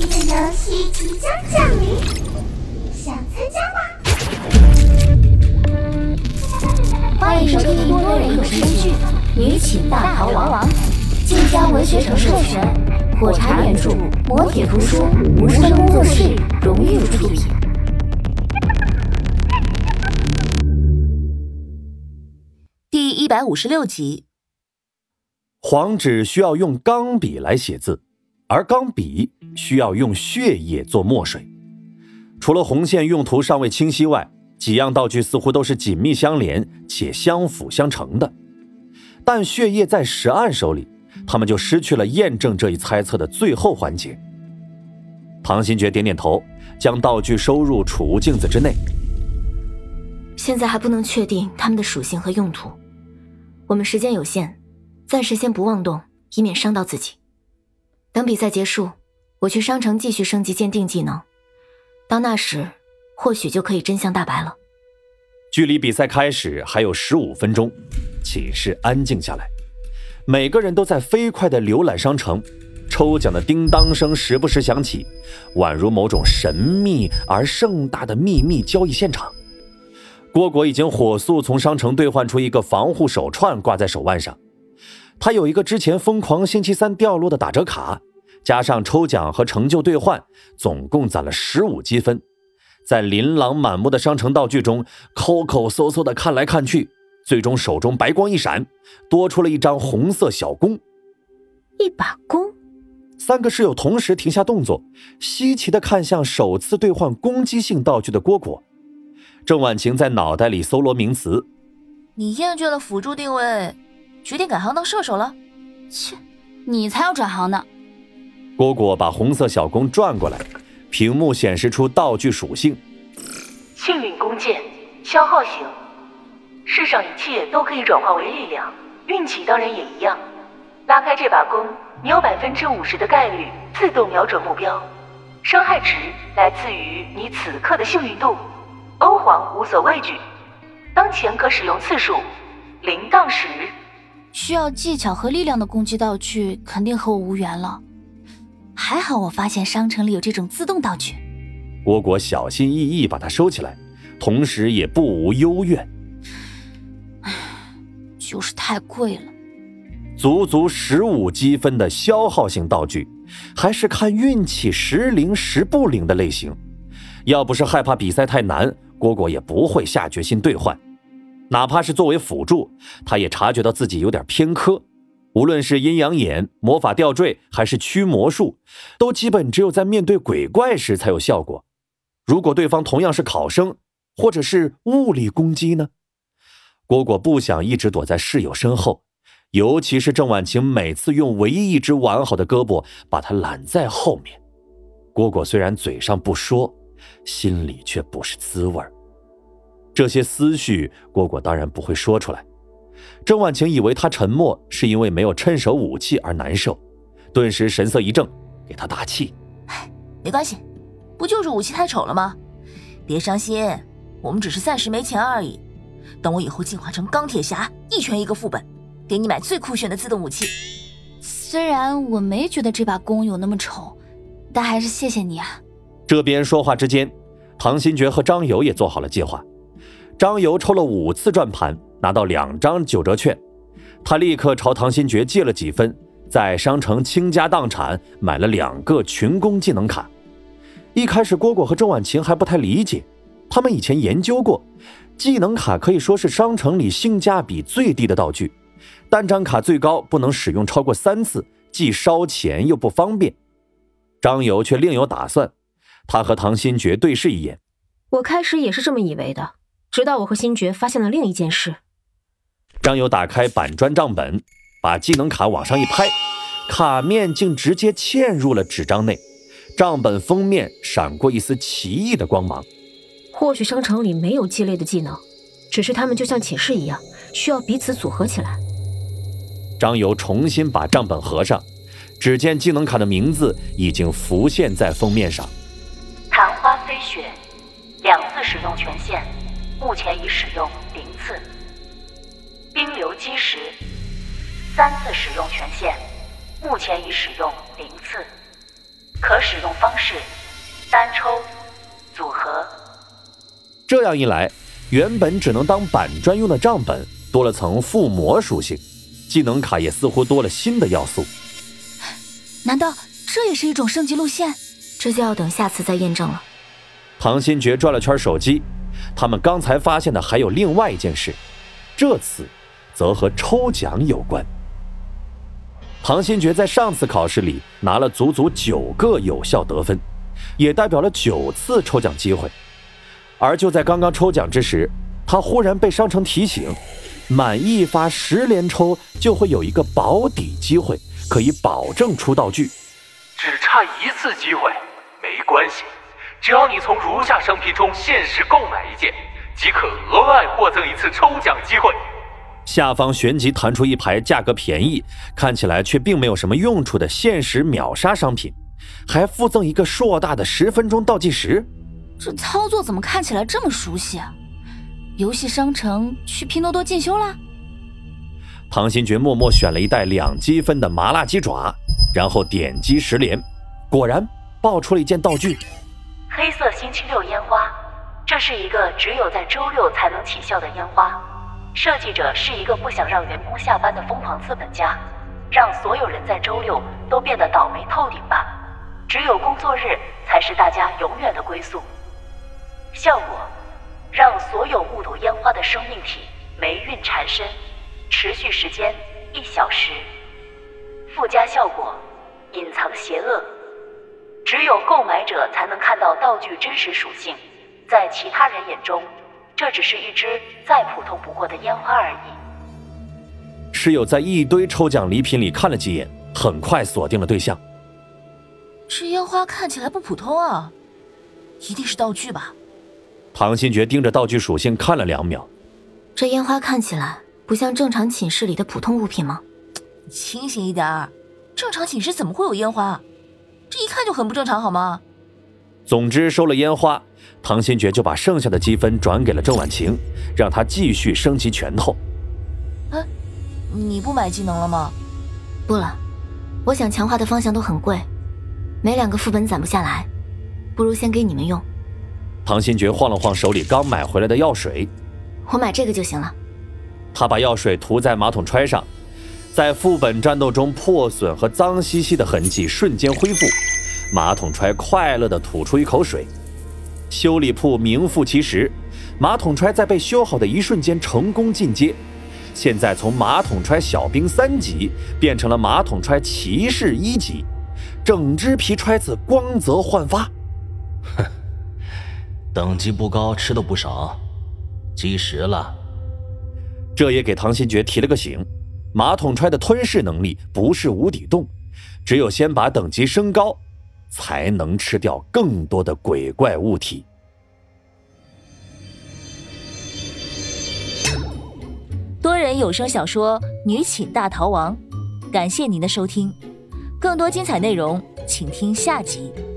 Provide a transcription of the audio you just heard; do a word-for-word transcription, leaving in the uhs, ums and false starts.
的游戏即将降临，想参加吗？ 欢迎收听多人有声剧《女寝大逃亡》，晋江文学城授权，火柴原著，磨铁图书，无声工作室荣誉出品。 第一百五十六集。 黄纸需要用钢笔来写字，而钢笔需要用血液做墨水。除了红线用途尚未清晰外，几样道具似乎都是紧密相连且相辅相成的。但血液在石岸手里，他们就失去了验证这一猜测的最后环节。唐新觉点点头，将道具收入储物镜子之内。 现在还不能确定它们的属性和用途，我们时间有限，暂时先不妄动，以免伤到自己。等比赛结束，我去商城继续升级鉴定技能，到那时或许就可以真相大白了。 距离比赛开始还有十五分钟，寝室安静下来，每个人都在飞快地浏览商城，抽奖的叮当声时不时响起，宛如某种神秘而盛大的秘密交易现场。蝈蝈已经火速从商城兑换出一个防护手串挂在手腕上，他有一个之前疯狂星期三掉落的打折卡，加上抽奖和成就兑换，总共攒了十五积分。在琳琅满目的商城道具中抠抠搜搜地看来看去，最终手中白光一闪，多出了一张红色小弓。 一把弓？ 三个室友同时停下动作，稀奇地看向首次兑换攻击性道具的蝈蝈。郑婉晴在脑袋里搜罗名词。 你厌倦了辅助定位，决定改行当射手了？ 切，你才要转行呢。 蝈蝈把红色小弓转过来，屏幕显示出道具属性： 幸运弓箭，消耗型。世上一切都可以转化为力量，运气当然也一样。拉开这把弓，你有百分之五十的概率自动瞄准目标，伤害值来自于你此刻的幸运度。欧皇无所畏惧，当前可使用次数零到十。 需要技巧和力量的攻击道具肯定和我无缘了。还好我发现商城里有这种自动道具。 蝈蝈小心翼翼把它收起来，同时也不无幽怨。 就是太贵了。 足足十五积分的消耗性道具，还是看运气时灵时不灵的类型。要不是害怕比赛太难，蝈蝈也不会下决心兑换。哪怕是作为辅助，他也察觉到自己有点偏科。无论是阴阳眼、魔法吊坠还是驱魔术，都基本只有在面对鬼怪时才有效果。如果对方同样是考生，或者是物理攻击呢？蝈蝈不想一直躲在室友身后，尤其是郑婉晴每次用唯一一只完好的胳膊把他揽在后面。蝈蝈虽然嘴上不说，心里却不是滋味。这些思绪蝈蝈当然不会说出来。郑婉晴以为他沉默是因为没有趁手武器而难受，顿时神色一正，给他打气： 没关系，不就是武器太丑了吗？别伤心，我们只是暂时没钱而已。等我以后进化成钢铁侠，一拳一个副本，给你买最酷炫的自动武器。 虽然我没觉得这把弓有那么丑，但还是谢谢你啊。 这边说话之间，唐新觉和张游也做好了计划。张游抽了五次转盘，拿到两张九折券，他立刻朝唐新觉借了几分，在商城倾家荡产买了两个群攻技能卡。一开始蝈蝈和郑婉晴还不太理解，他们以前研究过，技能卡可以说是商城里性价比最低的道具，单张卡最高不能使用超过三次，既烧钱又不方便。张游却另有打算，他和唐新觉对视一眼。 我开始也是这么以为的，直到我和新觉发现了另一件事。 张游打开板砖账本，把技能卡往上一拍，卡面竟直接嵌入了纸张内，账本封面闪过一丝奇异的光芒。 或许商城里没有鸡肋的技能，只是他们就像寝室一样，需要彼此组合起来。 张游重新把账本合上，只见技能卡的名字已经浮现在封面上。 昙花飞雪，两次使用权限，目前已使用零次。冰流击石，三次使用权限，目前已使用零次。 可使用方式：单抽、组合。 这样一来，原本只能当板砖用的账本多了层附魔属性，技能卡也似乎多了新的要素。 难道这也是一种升级路线？ 这就要等下次再验证了。 唐新觉转了圈手机，他们刚才发现的还有另外一件事，这次则和抽奖有关。唐新觉在上次考试里拿了足足九个有效得分，也代表了九次抽奖机会。而就在刚刚抽奖之时，他忽然被商城提醒，满一发十连抽就会有一个保底机会，可以保证出道具。 只差一次机会，没关系，只要你从如下商品中限时购买一件，即可额外获赠一次抽奖机会。 下方旋即弹出一排价格便宜，看起来却并没有什么用处的限时秒杀商品，还附赠一个硕大的十分钟倒计时。 这操作怎么看起来这么熟悉啊？游戏商城去拼多多进修啦？ 唐新觉默默选了一袋两积分的麻辣鸡爪，然后点击十连，果然爆出了一件道具： 黑色星期六烟花。这是一个只有在周六才能起效的烟花，设计者是一个不想让员工下班的疯狂资本家，让所有人在周六都变得倒霉透顶吧，只有工作日才是大家永远的归宿。效果：让所有目睹烟花的生命体霉运缠身，持续时间一小时。附加效果：隐藏邪恶，只有购买者才能看到道具真实属性，在其他人眼中，这只是一支再普通不过的烟花而已。 室友在一堆抽奖礼品里看了几眼，很快锁定了对象。 这烟花看起来不普通啊，一定是道具吧？ 唐新觉盯着道具属性看了两秒， 这烟花看起来不像正常寝室里的普通物品吗？ 清醒一点儿，正常寝室怎么会有烟花？这一看就很不正常好吗？ 总之收了烟花，唐新觉就把剩下的积分转给了郑婉晴，让她继续升级拳头。 哎，你不买技能了吗？ 不了，我想强化的方向都很贵，每两个副本攒不下来，不如先给你们用。 唐新觉晃了晃手里刚买回来的药水， 我买这个就行了。 他把药水涂在马桶揣上，在副本战斗中破损和脏兮兮的痕迹瞬间恢复，马桶揣快乐地吐出一口水。修理铺名副其实，马桶揣在被修好的一瞬间成功进阶，现在从马桶揣小兵三级变成了马桶揣骑士一级，整只皮揣子光泽焕发。 哼，等级不高，吃的不少，积食了。 这也给唐新觉提了个醒，马桶揣的吞噬能力不是无底洞，只有先把等级升高，才能吃掉更多的鬼怪物体。 多人有声小说《女寝大逃亡》，感谢您的收听，更多精彩内容请听下集。